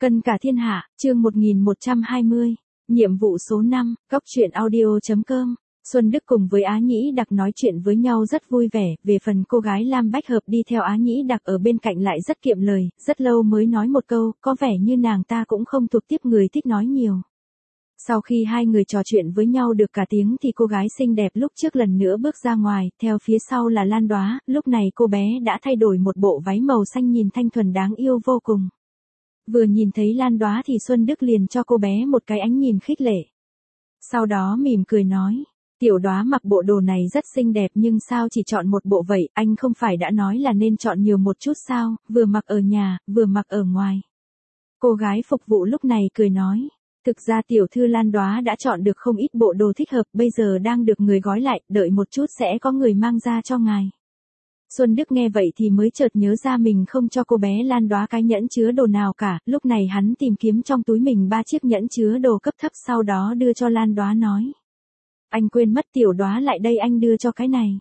Cân cả thiên hạ, chương 1120, nhiệm vụ số 5, góc truyện audio.com. Xuân Đức cùng với Á Nhĩ Đặc nói chuyện với nhau rất vui vẻ, về phần cô gái Lam Bách Hợp đi theo Á Nhĩ Đặc ở bên cạnh lại rất kiệm lời, rất lâu mới nói một câu, có vẻ như nàng ta cũng không thuộc tiếp người thích nói nhiều. Sau khi hai người trò chuyện với nhau được cả tiếng thì cô gái xinh đẹp lúc trước lần nữa bước ra ngoài, theo phía sau là Lan Đóa, lúc này cô bé đã thay đổi một bộ váy màu xanh nhìn thanh thuần đáng yêu vô cùng. Vừa nhìn thấy Lan Đóa thì Xuân Đức liền cho cô bé một cái ánh nhìn khích lệ. Sau đó mỉm cười nói, tiểu Đóa mặc bộ đồ này rất xinh đẹp nhưng sao chỉ chọn một bộ vậy, anh không phải đã nói là nên chọn nhiều một chút sao, vừa mặc ở nhà, vừa mặc ở ngoài. Cô gái phục vụ lúc này cười nói, thực ra tiểu thư Lan Đóa đã chọn được không ít bộ đồ thích hợp, bây giờ đang được người gói lại, đợi một chút sẽ có người mang ra cho ngài. Xuân Đức nghe vậy thì mới chợt nhớ ra mình không cho cô bé Lan Đóa cái nhẫn chứa đồ nào cả, lúc này hắn tìm kiếm trong túi mình 3 chiếc nhẫn chứa đồ cấp thấp sau đó đưa cho Lan Đóa nói. Anh quên mất tiểu Đóa lại đây anh đưa cho cái này.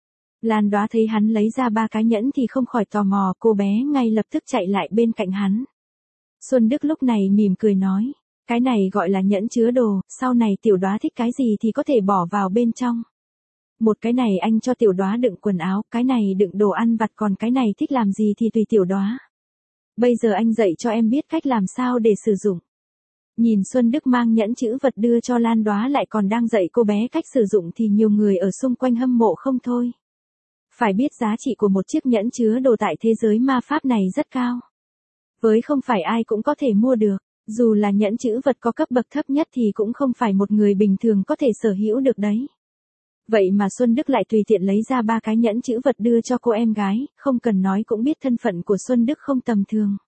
Lan Đóa thấy hắn lấy ra 3 cái nhẫn thì không khỏi tò mò, cô bé ngay lập tức chạy lại bên cạnh hắn. Xuân Đức lúc này mỉm cười nói, cái này gọi là nhẫn chứa đồ, sau này tiểu Đóa thích cái gì thì có thể bỏ vào bên trong. Một cái này anh cho tiểu Đóa đựng quần áo, cái này đựng đồ ăn vặt, còn cái này thích làm gì thì tùy tiểu Đóa. Bây giờ anh dạy cho em biết cách làm sao để sử dụng. Nhìn Xuân Đức mang nhẫn chữ vật đưa cho Lan Đóa lại còn đang dạy cô bé cách sử dụng thì nhiều người ở xung quanh hâm mộ không thôi. Phải biết giá trị của một chiếc nhẫn chứa đồ tại thế giới ma pháp này rất cao. Với không phải ai cũng có thể mua được, dù là nhẫn chữ vật có cấp bậc thấp nhất thì cũng không phải một người bình thường có thể sở hữu được đấy. Vậy mà Xuân Đức lại tùy tiện lấy ra 3 cái nhẫn chữ vật đưa cho cô em gái, không cần nói cũng biết thân phận của Xuân Đức không tầm thường.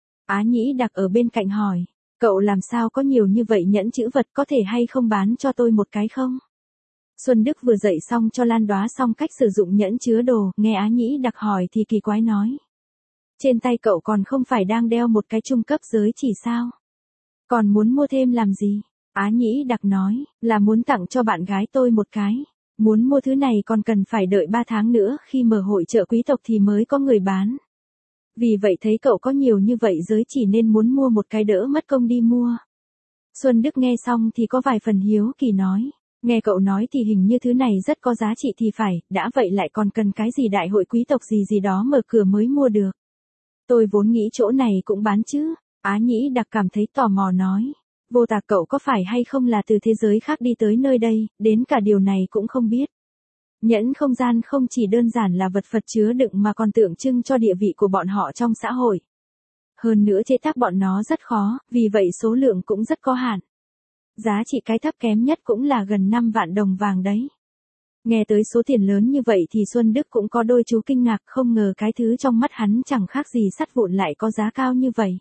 Á Nhĩ Đặc ở bên cạnh hỏi, cậu làm sao có nhiều như vậy nhẫn chữ vật, có thể hay không bán cho tôi một cái không? Xuân Đức vừa dạy xong cho Lan Đóa xong cách sử dụng nhẫn chứa đồ, nghe Á Nhĩ Đặc hỏi thì kỳ quái nói. Trên tay cậu còn không phải đang đeo một cái trung cấp giới chỉ sao? Còn muốn mua thêm làm gì? Á Nhĩ Đặc nói, là muốn tặng cho bạn gái tôi một cái. Muốn mua thứ này còn cần phải đợi 3 tháng nữa, khi mở hội chợ quý tộc thì mới có người bán. Vì vậy thấy cậu có nhiều như vậy giới chỉ nên muốn mua một cái đỡ mất công đi mua. Xuân Đức nghe xong thì có vài phần hiếu kỳ nói, nghe cậu nói thì hình như thứ này rất có giá trị thì phải, đã vậy lại còn cần cái gì đại hội quý tộc gì gì đó mở cửa mới mua được. Tôi vốn nghĩ chỗ này cũng bán chứ. Á Nhĩ Đặc cảm thấy tò mò nói. Vô Tà cậu có phải hay không là từ thế giới khác đi tới nơi đây, đến cả điều này cũng không biết. Nhẫn không gian không chỉ đơn giản là vật phật chứa đựng mà còn tượng trưng cho địa vị của bọn họ trong xã hội. Hơn nữa chế tác bọn nó rất khó, vì vậy số lượng cũng rất có hạn. Giá trị cái thấp kém nhất cũng là gần 5 vạn đồng vàng đấy. Nghe tới số tiền lớn như vậy thì Xuân Đức cũng có đôi chú kinh ngạc, không ngờ cái thứ trong mắt hắn chẳng khác gì sắt vụn lại có giá cao như vậy.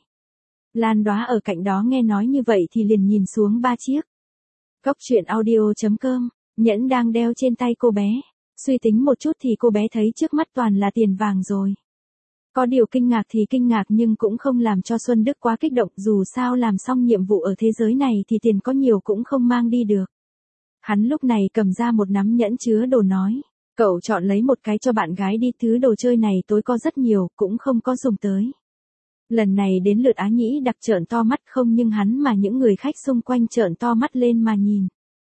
Lan Đóa ở cạnh đó nghe nói như vậy thì liền nhìn xuống 3 chiếc. Góc truyện audio.com, nhẫn đang đeo trên tay cô bé. Suy tính một chút thì cô bé thấy trước mắt toàn là tiền vàng rồi. Có điều kinh ngạc thì kinh ngạc nhưng cũng không làm cho Xuân Đức quá kích động, dù sao làm xong nhiệm vụ ở thế giới này thì tiền có nhiều cũng không mang đi được. Hắn lúc này cầm ra một nắm nhẫn chứa đồ nói, cậu chọn lấy một cái cho bạn gái đi, thứ đồ chơi này tối có rất nhiều, cũng không có dùng tới. Lần này đến lượt Á Nhĩ Đặc trợn to mắt, không nhưng hắn mà những người khách xung quanh trợn to mắt lên mà nhìn.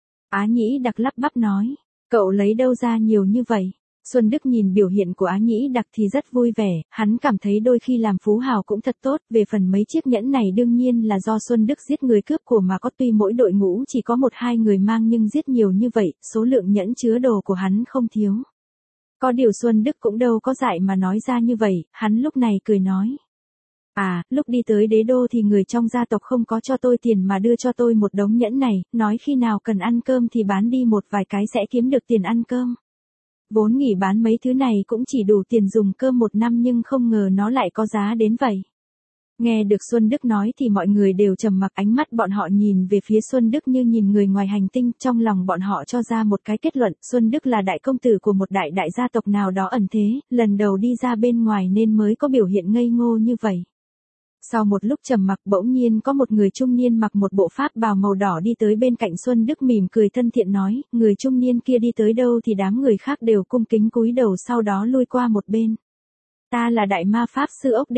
Á Nhĩ Đặc lắp bắp nói, cậu lấy đâu ra nhiều như vậy? Xuân Đức nhìn biểu hiện của Á Nhĩ Đặc thì rất vui vẻ, hắn cảm thấy đôi khi làm phú hào cũng thật tốt, về phần mấy chiếc nhẫn này đương nhiên là do Xuân Đức giết người cướp của mà có, tuy mỗi đội ngũ chỉ có 1-2 người mang nhưng giết nhiều như vậy, số lượng nhẫn chứa đồ của hắn không thiếu. Có điều Xuân Đức cũng đâu có dại mà nói ra như vậy, hắn lúc này cười nói. À, lúc đi tới đế đô thì người trong gia tộc không có cho tôi tiền mà đưa cho tôi một đống nhẫn này, nói khi nào cần ăn cơm thì bán đi một vài cái sẽ kiếm được tiền ăn cơm. Vốn nghĩ bán mấy thứ này cũng chỉ đủ tiền dùng cơm 1 năm nhưng không ngờ nó lại có giá đến vậy. Nghe được Xuân Đức nói thì mọi người đều trầm mặc, ánh mắt bọn họ nhìn về phía Xuân Đức như nhìn người ngoài hành tinh, trong lòng bọn họ cho ra một cái kết luận, Xuân Đức là đại công tử của một đại gia tộc nào đó ẩn thế, lần đầu đi ra bên ngoài nên mới có biểu hiện ngây ngô như vậy. Sau một lúc trầm mặc bỗng nhiên có một người trung niên mặc một bộ pháp bào màu đỏ đi tới bên cạnh Xuân Đức mỉm cười thân thiện nói, người trung niên kia đi tới đâu thì đám người khác đều cung kính cúi đầu sau đó lui qua một bên. Ta là đại ma pháp sư ốc Đinh Đạc.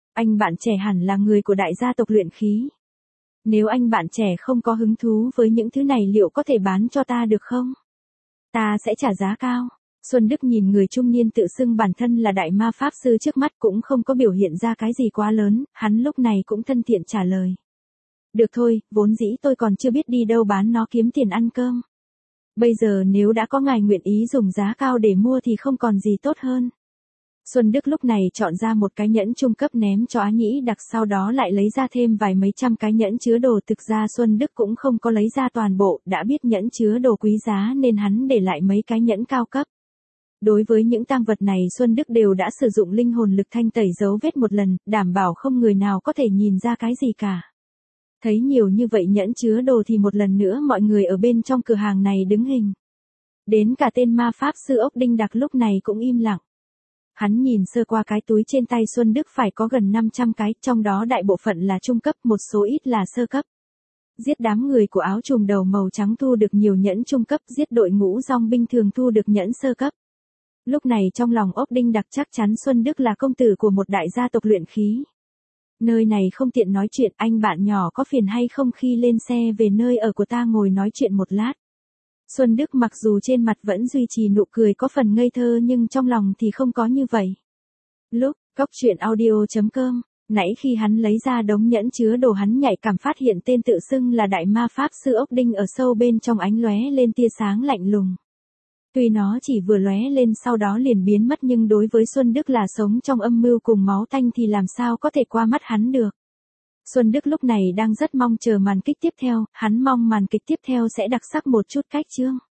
Anh bạn trẻ hẳn là người của đại gia tộc luyện khí. Nếu anh bạn trẻ không có hứng thú với những thứ này liệu có thể bán cho ta được không? Ta sẽ trả giá cao. Xuân Đức nhìn người trung niên tự xưng bản thân là đại ma pháp sư trước mắt cũng không có biểu hiện ra cái gì quá lớn, hắn lúc này cũng thân thiện trả lời. Được thôi, vốn dĩ tôi còn chưa biết đi đâu bán nó kiếm tiền ăn cơm. Bây giờ nếu đã có ngài nguyện ý dùng giá cao để mua thì không còn gì tốt hơn. Xuân Đức lúc này chọn ra một cái nhẫn trung cấp ném cho Á Nhĩ Đặc, sau đó lại lấy ra thêm vài mấy trăm cái nhẫn chứa đồ. Thực ra Xuân Đức cũng không có lấy ra toàn bộ, đã biết nhẫn chứa đồ quý giá nên hắn để lại mấy cái nhẫn cao cấp. Đối với những tang vật này Xuân Đức đều đã sử dụng linh hồn lực thanh tẩy dấu vết một lần, đảm bảo không người nào có thể nhìn ra cái gì cả. Thấy nhiều như vậy nhẫn chứa đồ thì một lần nữa mọi người ở bên trong cửa hàng này đứng hình. Đến cả tên ma pháp sư ốc đinh đặc lúc này cũng im lặng. Hắn nhìn sơ qua cái túi trên tay Xuân Đức phải có gần 500 cái, trong đó đại bộ phận là trung cấp, một số ít là sơ cấp. Giết đám người của áo trùm đầu màu trắng thu được nhiều nhẫn trung cấp, giết đội ngũ dòng binh thường thu được nhẫn sơ cấp. Lúc này trong lòng ốc đinh đặc chắc chắn Xuân Đức là công tử của một đại gia tộc luyện khí. Nơi này không tiện nói chuyện, anh bạn nhỏ có phiền hay không khi lên xe về nơi ở của ta ngồi nói chuyện một lát. Xuân Đức mặc dù trên mặt vẫn duy trì nụ cười có phần ngây thơ nhưng trong lòng thì không có như vậy. Lúc, Cóc Truyện Audio.com, nãy khi hắn lấy ra đống nhẫn chứa đồ hắn nhạy cảm phát hiện tên tự xưng là đại ma pháp sư ốc đinh ở sâu bên trong ánh lóe lên tia sáng lạnh lùng. Tuy nó chỉ vừa lóe lên sau đó liền biến mất nhưng đối với Xuân Đức là sống trong âm mưu cùng máu tanh thì làm sao có thể qua mắt hắn được. Xuân Đức lúc này đang rất mong chờ màn kịch tiếp theo, hắn mong màn kịch tiếp theo sẽ đặc sắc một chút cách chương.